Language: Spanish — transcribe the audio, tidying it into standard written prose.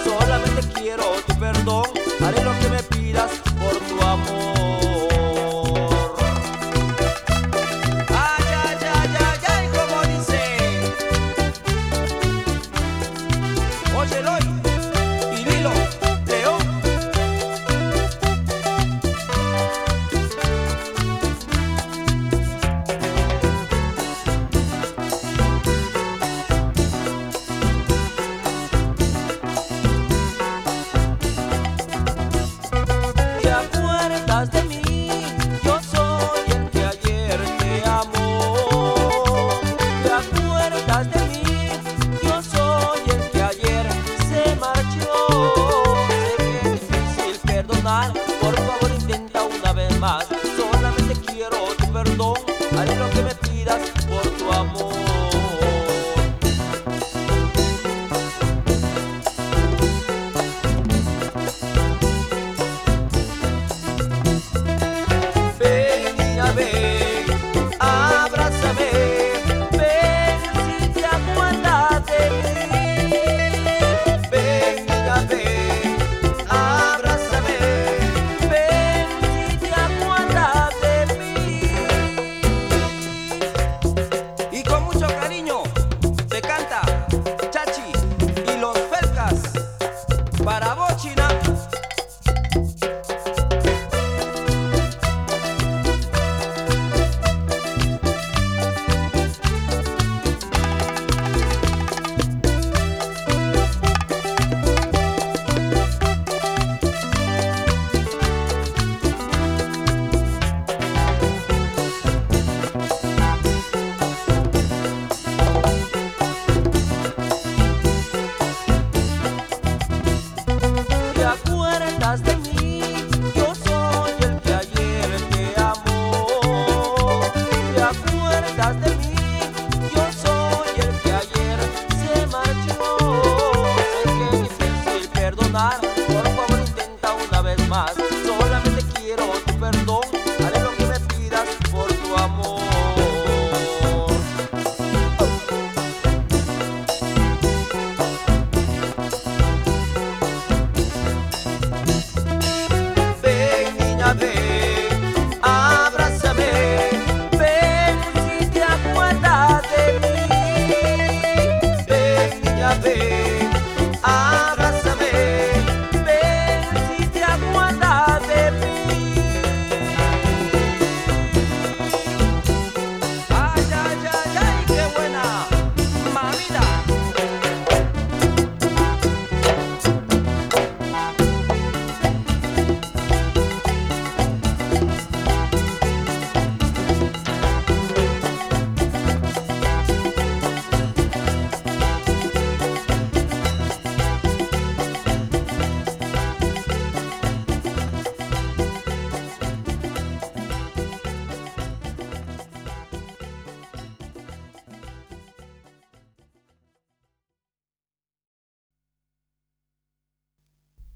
Solamente quiero tu perdón, haré lo que me pidas por tu amor. Ay, ay, ay, ay, ay, como dice. Óyelo y dilo, León. ¿Te acuerdas de mí? Yo soy el que ayer te amó. ¿Te acuerdas de mí? Yo soy el que ayer se marchó. Sé que es difícil perdonar, por favor intenta una vez más. Solamente quiero tu perdón, haré lo que me pidas por tu amor. Ven, niña, ven, abrázame, ven si te acuerdas de mí. Ven, niña, ven, abrázame, ven si te acuerdas de mí. Y con mucho cariño te canta Chachi y los Felcas para vos, China. ¿Te acuerdas de mí? Yo soy el que ayer te amó. ¿Te acuerdas de mí? Yo soy el que ayer se marchó. Sé que es difícil perdonar,